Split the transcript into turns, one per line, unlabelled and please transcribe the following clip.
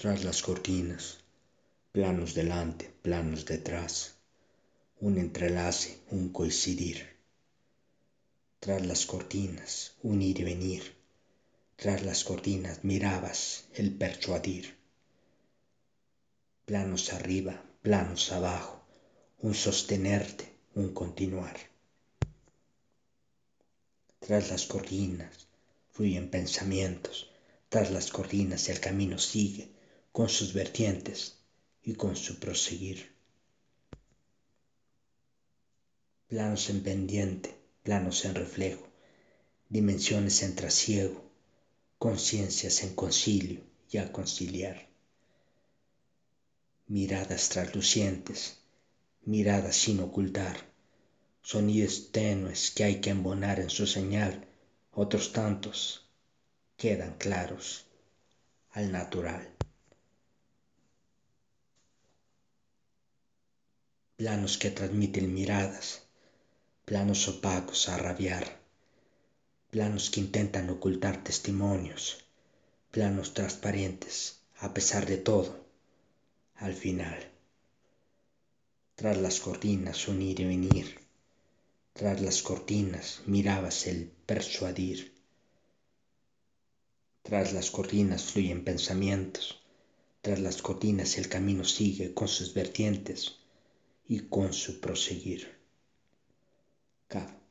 Tras las cortinas, planos delante, planos detrás, un entrelace, un coincidir. Tras las cortinas, un ir y venir. Tras las cortinas mirabas el persuadir. Planos arriba, planos abajo, un sostenerte, un continuar. Tras las cortinas fluyen pensamientos, tras las cortinas el camino sigue con sus vertientes y con su proseguir. Planos en pendiente, planos en reflejo, dimensiones en trasiego, conciencias en concilio y a conciliar. Miradas traslucientes, miradas sin ocultar, sonidos tenues que hay que embonar en su señal, otros tantos quedan claros al natural. Planos que transmiten miradas, planos opacos a rabiar, planos que intentan ocultar testimonios, planos transparentes a pesar de todo, al final. Tras las cortinas un ir y venir, tras las cortinas mirabas el persuadir. Tras las cortinas fluyen pensamientos, tras las cortinas el camino sigue con sus vertientes y con su proseguir. Cabo.